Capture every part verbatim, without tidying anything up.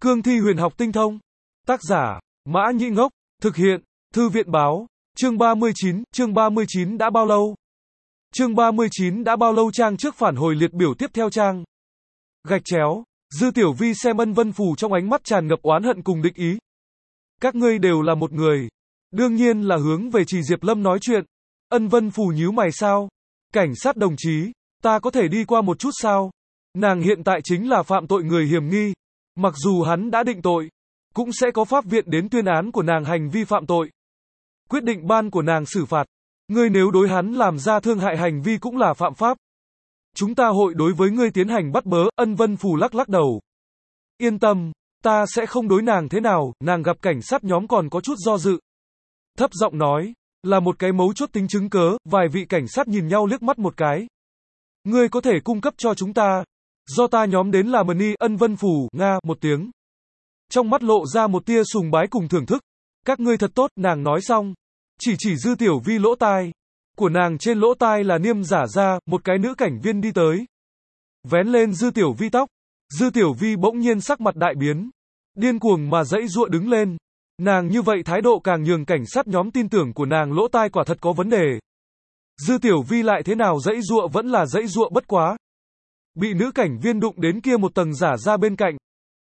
Cương thi huyền học tinh thông. Tác giả, Mã Nhĩ Ngốc. Thực hiện, Thư viện báo. Chương ba mươi chín, chương ba mươi chín đã bao lâu? Chương ba mươi chín đã bao lâu trang trước phản hồi liệt biểu tiếp theo trang. Gạch chéo, Dư Tiểu Vi xem Ân Vân Phù trong ánh mắt tràn ngập oán hận cùng địch ý. Các ngươi đều là một người. Đương nhiên là hướng về Trì Diệp Lâm nói chuyện. Ân Vân Phù nhíu mày sao? Cảnh sát đồng chí, ta có thể đi qua một chút sao? Nàng hiện tại chính là phạm tội người hiểm nghi. Mặc dù hắn đã định tội, cũng sẽ có pháp viện đến tuyên án của nàng hành vi phạm tội. Quyết định ban của nàng xử phạt. Ngươi nếu đối hắn làm ra thương hại hành vi cũng là phạm pháp. Chúng ta hội đối với ngươi tiến hành bắt bớ. Ân Vân Phù lắc lắc đầu. Yên tâm, ta sẽ không đối nàng thế nào. Nàng gặp cảnh sát nhóm còn có chút do dự. Thấp giọng nói, là một cái mấu chốt tính chứng cớ. Vài vị cảnh sát nhìn nhau liếc mắt một cái. Ngươi có thể cung cấp cho chúng ta. Do ta nhóm đến là Mani. Ân Vân Phù, nga, một tiếng. Trong mắt lộ ra một tia sùng bái cùng thưởng thức. Các ngươi thật tốt, nàng nói xong. Chỉ chỉ Dư Tiểu Vi lỗ tai. Của nàng trên lỗ tai là niêm giả ra, một cái nữ cảnh viên đi tới. Vén lên Dư Tiểu Vi tóc. Dư Tiểu Vi bỗng nhiên sắc mặt đại biến. Điên cuồng mà dãy giụa đứng lên. Nàng như vậy thái độ càng nhường cảnh sát nhóm tin tưởng của nàng lỗ tai quả thật có vấn đề. Dư Tiểu Vi lại thế nào dãy giụa vẫn là dãy giụa bất quá. Bị nữ cảnh viên đụng đến kia một tầng giả ra bên cạnh.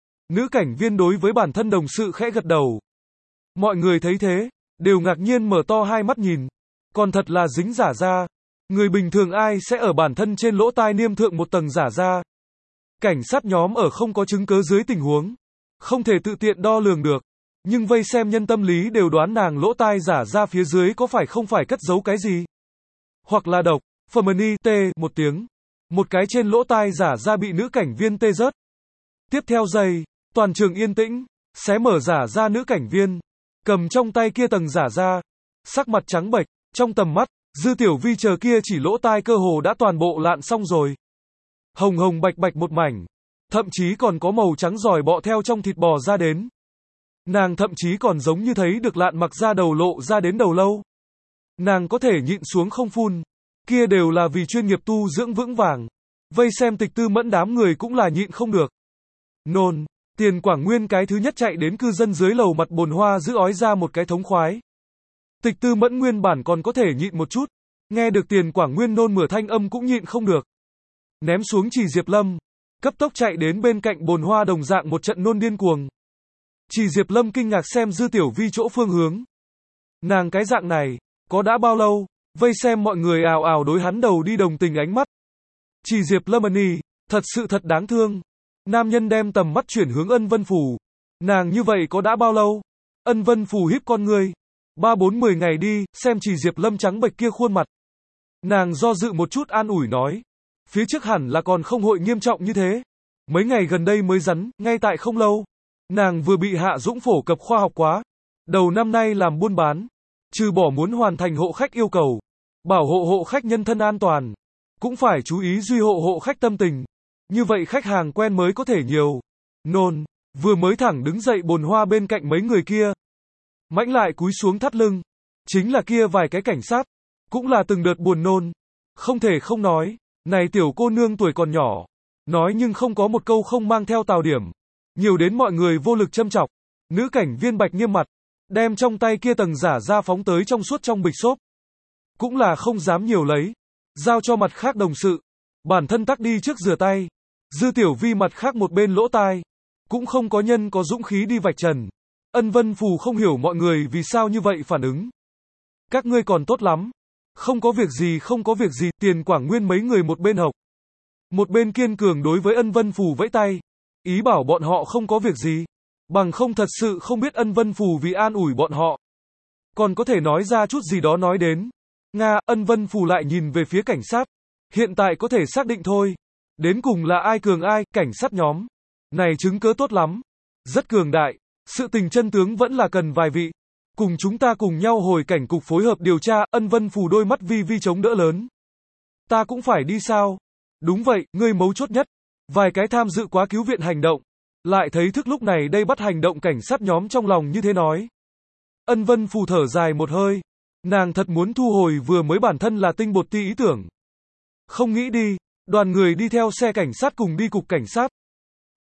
Nữ cảnh viên đối với bản thân đồng sự khẽ gật đầu. Mọi người thấy thế, đều ngạc nhiên mở to hai mắt nhìn. Còn thật là dính giả ra. Người bình thường ai sẽ ở bản thân trên lỗ tai niêm thượng một tầng giả ra. Cảnh sát nhóm ở không có chứng cớ dưới tình huống. Không thể tự tiện đo lường được. Nhưng vây xem nhân tâm lý đều đoán nàng lỗ tai giả ra phía dưới có phải không phải cất giấu cái gì. Hoặc là độc, Fermani, tê, một tiếng. Một cái trên lỗ tai giả ra bị nữ cảnh viên tê rớt. Tiếp theo giây, toàn trường yên tĩnh, xé mở giả ra nữ cảnh viên. Cầm trong tay kia tầng giả ra. Sắc mặt trắng bệch, trong tầm mắt, Dư Tiểu Vi chờ kia chỉ lỗ tai cơ hồ đã toàn bộ lạn xong rồi. Hồng hồng bạch bạch một mảnh. Thậm chí còn có màu trắng giòi bọ theo trong thịt bò ra đến. Nàng thậm chí còn giống như thấy được lạn mặc ra đầu lộ ra đến đầu lâu. Nàng có thể nhịn xuống không phun. Kia đều là vì chuyên nghiệp tu dưỡng vững vàng. Vây xem Tịch Tư Mẫn đám người cũng là nhịn không được. Nôn, Tiền Quảng Nguyên cái thứ nhất chạy đến cư dân dưới lầu mặt bồn hoa giữ ói ra một cái thống khoái. Tịch Tư Mẫn nguyên bản còn có thể nhịn một chút. Nghe được Tiền Quảng Nguyên nôn mửa thanh âm cũng nhịn không được. Ném xuống Trì Diệp Lâm. Cấp tốc chạy đến bên cạnh bồn hoa đồng dạng một trận nôn điên cuồng. Trì Diệp Lâm kinh ngạc xem Dư Tiểu Vi chỗ phương hướng. Nàng cái dạng này, có đã bao lâu? Vây xem mọi người ào ào đối hắn đầu đi đồng tình ánh mắt. Trì Diệp Lâm ân, thật sự thật đáng thương. Nam nhân đem tầm mắt chuyển hướng Ân Vân Phù. Nàng như vậy có đã bao lâu? Ân Vân Phù híp con ngươi. Ba bốn mười ngày đi, xem Trì Diệp Lâm trắng bệch kia khuôn mặt. Nàng do dự một chút an ủi nói. Phía trước hẳn là còn không hội nghiêm trọng như thế. Mấy ngày gần đây mới rắn, ngay tại không lâu. Nàng vừa bị Hạ Dũng phổ cập khoa học quá. Đầu năm nay làm buôn bán. Trừ bỏ muốn hoàn thành hộ khách yêu cầu. Bảo hộ hộ khách nhân thân an toàn. Cũng phải chú ý duy hộ hộ khách tâm tình. Như vậy khách hàng quen mới có thể nhiều. Nôn, vừa mới thẳng đứng dậy bồn hoa bên cạnh mấy người kia. Mãnh lại cúi xuống thắt lưng. Chính là kia vài cái cảnh sát. Cũng là từng đợt buồn nôn. Không thể không nói. Này tiểu cô nương tuổi còn nhỏ. Nói nhưng không có một câu không mang theo tào điểm. Nhiều đến mọi người vô lực châm chọc. Nữ cảnh viên bạch nghiêm mặt. Đem trong tay kia tầng giả ra phóng tới trong suốt trong bịch xốp. Cũng là không dám nhiều lấy. Giao cho mặt khác đồng sự. Bản thân tắc đi trước rửa tay. Dư Tiểu Vi mặt khác một bên lỗ tai. Cũng không có nhân có dũng khí đi vạch trần. Ân Vân Phù không hiểu mọi người vì sao như vậy phản ứng. Các ngươi còn tốt lắm. Không có việc gì không có việc gì. Tiền Quảng Nguyên mấy người một bên học. Một bên kiên cường đối với Ân Vân Phù vẫy tay. Ý bảo bọn họ không có việc gì. Bằng không thật sự không biết Ân Vân Phù vì an ủi bọn họ. Còn có thể nói ra chút gì đó nói đến. Nga, Ân Vân Phù lại nhìn về phía cảnh sát. Hiện tại có thể xác định thôi. Đến cùng là ai cường ai, cảnh sát nhóm. Này chứng cớ tốt lắm. Rất cường đại. Sự tình chân tướng vẫn là cần vài vị. Cùng chúng ta cùng nhau hồi cảnh cục phối hợp điều tra. Ân Vân Phù đôi mắt vi vi chống đỡ lớn. Ta cũng phải đi sao? Đúng vậy, ngươi mấu chốt nhất. Vài cái tham dự quá cứu viện hành động. Lại thấy thức lúc này đây bắt hành động cảnh sát nhóm trong lòng như thế nói. Ân Vân Phù thở dài một hơi. Nàng thật muốn thu hồi vừa mới bản thân là tinh bột ti ý tưởng. Không nghĩ đi, đoàn người đi theo xe cảnh sát cùng đi cục cảnh sát.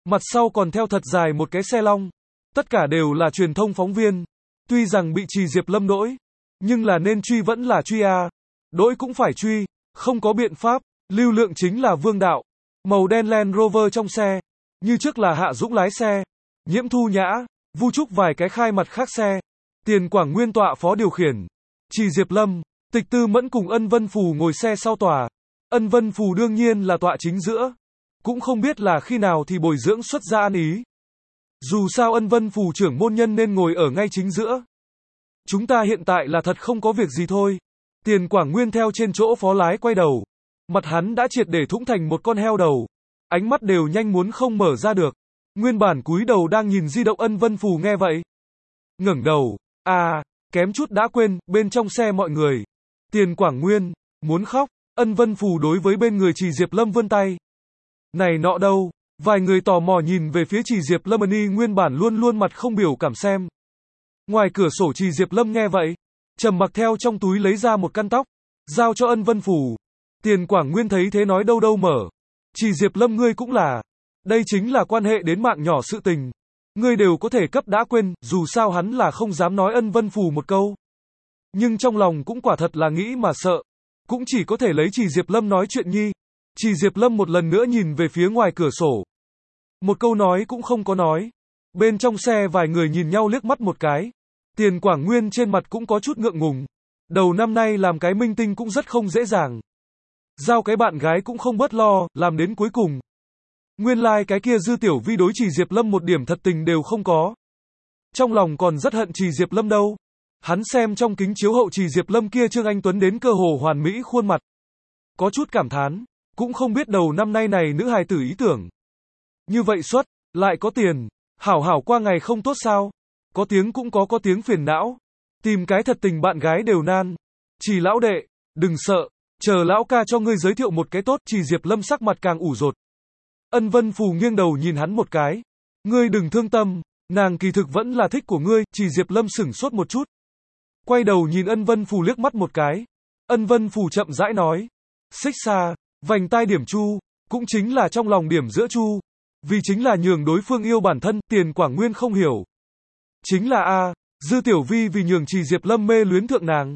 Mặt sau còn theo thật dài một cái xe long. Tất cả đều là truyền thông phóng viên. Tuy rằng bị Trì Diệp Lâm đỗi, nhưng là nên truy vẫn là truy à. Đỗi cũng phải truy, không có biện pháp. Lưu Lượng chính là vương đạo. Màu đen Land Rover trong xe. Như trước là Hạ Dũng lái xe. Nhiễm Thu Nhã, Vu Trúc vài cái khai mặt khác xe. Tiền Quảng Nguyên tọa phó điều khiển. Trì Diệp Lâm, Tịch Tư Mẫn cùng Ân Vân Phù ngồi xe sau tòa. Ân Vân Phù đương nhiên là tọa chính giữa. Cũng không biết là khi nào thì bồi dưỡng xuất ra ăn ý. Dù sao Ân Vân Phù trưởng môn nhân nên ngồi ở ngay chính giữa. Chúng ta hiện tại là thật không có việc gì thôi. Tiền Quảng Nguyên theo trên chỗ phó lái quay đầu. Mặt hắn đã triệt để thủng thành một con heo đầu. Ánh mắt đều nhanh muốn không mở ra được. Nguyên bản cúi đầu đang nhìn di động Ân Vân Phù nghe vậy. Ngẩng đầu. À, kém chút đã quên, bên trong xe mọi người. Tiền Quảng Nguyên, muốn khóc. Ân Vân Phù đối với bên người Trì Diệp Lâm vươn tay. Này nọ đâu? Vài người tò mò nhìn về phía Trì Diệp Lâm. Y nguyên bản luôn luôn mặt không biểu cảm xem. Ngoài cửa sổ Trì Diệp Lâm nghe vậy, trầm mặc theo trong túi lấy ra một căn tóc, giao cho Ân Vân Phù. Tiền Quảng Nguyên thấy thế nói đâu đâu mở. Trì Diệp Lâm ngươi cũng là. Đây chính là quan hệ đến mạng nhỏ sự tình. Ngươi đều có thể cấp đã quên, dù sao hắn là không dám nói Ân Vân Phù một câu. Nhưng trong lòng cũng quả thật là nghĩ mà sợ. Cũng chỉ có thể lấy Trì Diệp Lâm nói chuyện nhi. Trì Diệp Lâm một lần nữa nhìn về phía ngoài cửa sổ. Một câu nói cũng không có nói. Bên trong xe vài người nhìn nhau liếc mắt một cái. Tiền Quảng Nguyên trên mặt cũng có chút ngượng ngùng. Đầu năm nay làm cái minh tinh cũng rất không dễ dàng. Giao cái bạn gái cũng không bớt lo, làm đến cuối cùng. Nguyên lai like cái kia Dư Tiểu Vi đối Trì Diệp Lâm một điểm thật tình đều không có. Trong lòng còn rất hận Trì Diệp Lâm đâu. Hắn xem trong kính chiếu hậu Trì Diệp Lâm kia Trương Anh Tuấn đến cơ hồ hoàn mỹ khuôn mặt. Có chút cảm thán, cũng không biết đầu năm nay này nữ hài tử ý tưởng. Như vậy xuất, lại có tiền, hảo hảo qua ngày không tốt sao? Có tiếng cũng có có tiếng phiền não. Tìm cái thật tình bạn gái đều nan. Trì lão đệ, đừng sợ, chờ lão ca cho ngươi giới thiệu một cái tốt. Trì Diệp Lâm sắc mặt càng ủ rột. Ân Vân Phù nghiêng đầu nhìn hắn một cái. Ngươi đừng thương tâm, nàng kỳ thực vẫn là thích của ngươi. Trì Diệp Lâm sửng sốt một chút. Quay đầu nhìn Ân Vân Phù liếc mắt một cái. Ân Vân Phù chậm rãi nói. Xích xa, vành tai điểm chu, cũng chính là trong lòng điểm giữa chu. Vì chính là nhường đối phương yêu bản thân. Tiền Quảng Nguyên không hiểu. Chính là a, Dư Tiểu Vi vì nhường Trì Diệp Lâm mê luyến thượng nàng.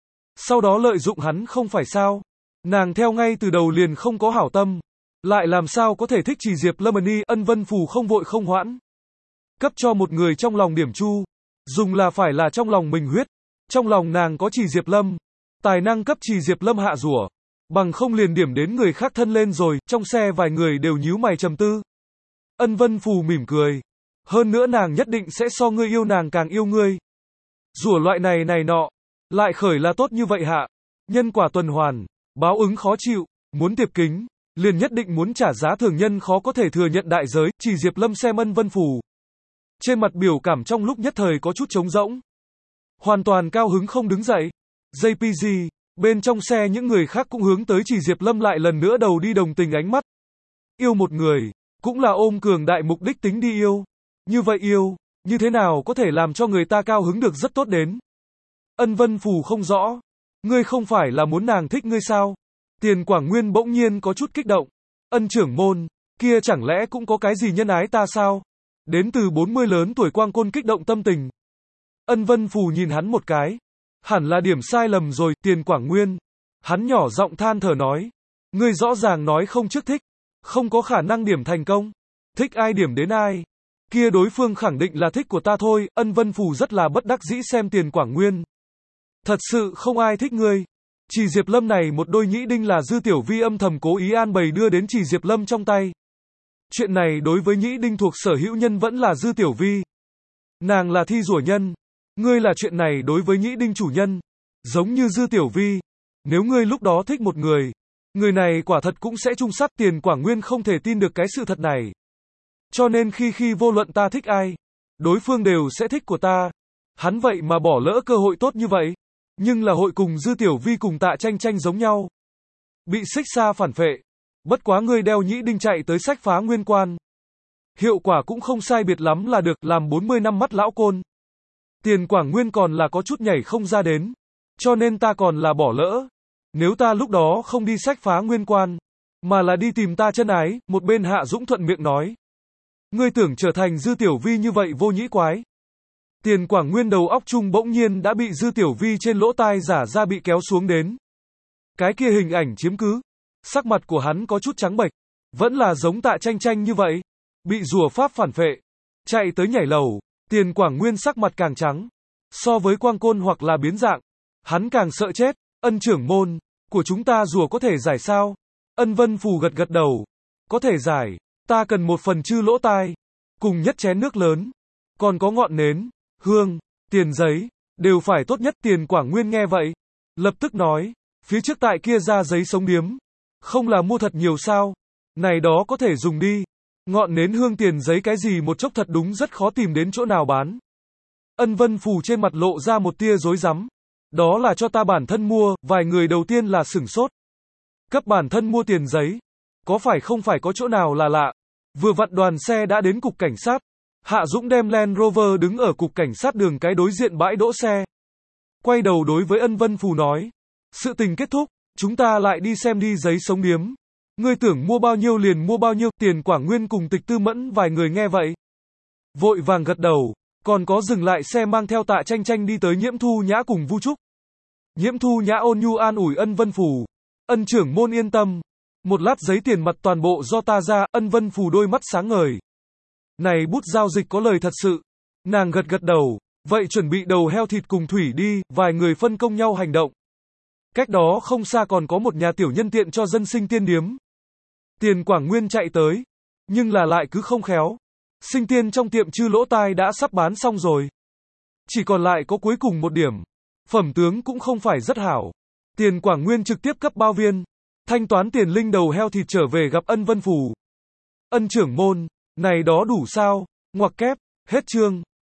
Sau đó lợi dụng hắn không phải sao. Nàng theo ngay từ đầu liền không có hảo tâm. Lại làm sao có thể thích Trì Diệp Lâm ni. Ân Vân Phù không vội không hoãn. Cấp cho một người trong lòng điểm chu. Dùng là phải là trong lòng mình huyết. Trong lòng nàng có Trì Diệp Lâm. Tài năng cấp Trì Diệp Lâm hạ rủa. Bằng không liền điểm đến người khác thân lên rồi. Trong xe vài người đều nhíu mày trầm tư. Ân Vân Phù mỉm cười. Hơn nữa nàng nhất định sẽ so ngươi yêu nàng càng yêu ngươi. Rủa loại này này nọ. Lại khởi là tốt như vậy hạ. Nhân quả tuần hoàn. Báo ứng khó chịu. Muốn tiệp kính. Liền nhất định muốn trả giá thường nhân khó có thể thừa nhận đại giới. Trì Diệp Lâm xem Ân Vân Phù. Trên mặt biểu cảm trong lúc nhất thời có chút trống rỗng. Hoàn toàn cao hứng không đứng dậy. gi pê giê. Bên trong xe những người khác cũng hướng tới Trì Diệp Lâm lại lần nữa đầu đi đồng tình ánh mắt. Yêu một người. Cũng là ôm cường đại mục đích tính đi yêu. Như vậy yêu. Như thế nào có thể làm cho người ta cao hứng được rất tốt đến. Ân Vân Phù không rõ. Ngươi không phải là muốn nàng thích ngươi sao? Tiền Quảng Nguyên bỗng nhiên có chút kích động. Ân trưởng môn, kia chẳng lẽ cũng có cái gì nhân ái ta sao? Đến từ bốn mươi lớn tuổi Quang Côn kích động tâm tình. Ân Vân Phù nhìn hắn một cái. Hẳn là điểm sai lầm rồi. Tiền Quảng Nguyên. Hắn nhỏ giọng than thở nói. Ngươi rõ ràng nói không trước thích. Không có khả năng điểm thành công. Thích ai điểm đến ai. Kia đối phương khẳng định là thích của ta thôi. Ân Vân Phù rất là bất đắc dĩ xem Tiền Quảng Nguyên. Thật sự không ai thích ngươi. Trì Diệp Lâm này một đôi nhĩ đinh là Dư Tiểu Vi âm thầm cố ý an bày đưa đến Trì Diệp Lâm trong tay. Chuyện này đối với nhĩ đinh thuộc sở hữu nhân vẫn là Dư Tiểu Vi. Nàng là thi rủa nhân. Ngươi là chuyện này đối với nhĩ đinh chủ nhân. Giống như Dư Tiểu Vi. Nếu ngươi lúc đó thích một người. Người này quả thật cũng sẽ chung sát. Tiền Quảng Nguyên không thể tin được cái sự thật này. Cho nên khi khi vô luận ta thích ai. Đối phương đều sẽ thích của ta. Hắn vậy mà bỏ lỡ cơ hội tốt như vậy. Nhưng là hội cùng Dư Tiểu Vi cùng Tạ Tranh Tranh giống nhau. Bị xích xa phản phệ. Bất quá ngươi đeo nhĩ đinh chạy tới sách phá nguyên quan. Hiệu quả cũng không sai biệt lắm là được làm bốn mươi năm mắt lão côn. Tiền Quảng Nguyên còn là có chút nhảy không ra đến. Cho nên ta còn là bỏ lỡ. Nếu ta lúc đó không đi sách phá nguyên quan. Mà là đi tìm ta chân ái. Một bên Hạ Dũng thuận miệng nói. Ngươi tưởng trở thành Dư Tiểu Vi như vậy vô nhĩ quái. Tiền Quảng Nguyên đầu óc chung bỗng nhiên đã bị Dư Tiểu Vi trên lỗ tai giả ra bị kéo xuống đến. Cái kia hình ảnh chiếm cứ. Sắc mặt của hắn có chút trắng bệch. Vẫn là giống Tạ Tranh Tranh như vậy. Bị rùa pháp phản phệ. Chạy tới nhảy lầu. Tiền Quảng Nguyên sắc mặt càng trắng. So với quang côn hoặc là biến dạng. Hắn càng sợ chết. Ân trưởng môn. Của chúng ta rùa có thể giải sao? Ân Vân Phù gật gật đầu. Có thể giải. Ta cần một phần chư lỗ tai. Cùng nhất chén nước lớn. Còn có ngọn nến, hương, tiền giấy. Đều phải tốt nhất. Tiền Quảng Nguyên nghe vậy. Lập tức nói. Phía trước tại kia ra giấy sống điếm. Không là mua thật nhiều sao? Này đó có thể dùng đi. Ngọn nến hương tiền giấy cái gì một chốc thật đúng rất khó tìm đến chỗ nào bán. Ân Vân Phù trên mặt lộ ra một tia rối rắm. Đó là cho ta bản thân mua. Vài người đầu tiên là sửng sốt. Cấp bản thân mua tiền giấy. Có phải không phải có chỗ nào là lạ. Vừa vặn đoàn xe đã đến cục cảnh sát. Hạ Dũng đem Land Rover đứng ở cục cảnh sát đường cái đối diện bãi đỗ xe. Quay đầu đối với Ân Vân Phù nói. Sự tình kết thúc. Chúng ta lại đi xem đi giấy sống điếm. Ngươi tưởng mua bao nhiêu liền mua bao nhiêu. Tiền Quảng Nguyên cùng Tịch Tư Mẫn vài người nghe vậy. Vội vàng gật đầu. Còn có dừng lại xe mang theo Tạ Tranh Tranh đi tới Nhiễm Thu Nhã cùng Vu Trúc. Nhiễm Thu Nhã ôn nhu an ủi Ân Vân Phù. Ân trưởng môn yên tâm. Một lát giấy tiền mặt toàn bộ do ta ra. Ân Vân Phù đôi mắt sáng ngời. Này bút giao dịch có lời thật sự. Nàng gật gật đầu. Vậy chuẩn bị đầu heo thịt cùng thủy đi. Vài người phân công nhau hành động. Cách đó không xa còn có một nhà tiểu nhân tiện cho dân sinh tiên điếm. Tiền Quảng Nguyên chạy tới. Nhưng là lại cứ không khéo. Sinh tiên trong tiệm chư lỗ tai đã sắp bán xong rồi. Chỉ còn lại có cuối cùng một điểm. Phẩm tướng cũng không phải rất hảo. Tiền Quảng Nguyên trực tiếp cấp bao viên. Thanh toán tiền linh đầu heo thịt trở về gặp Ân Vân Phù. Ân trưởng môn. Này đó đủ sao? Ngoặc kép. Hết chương.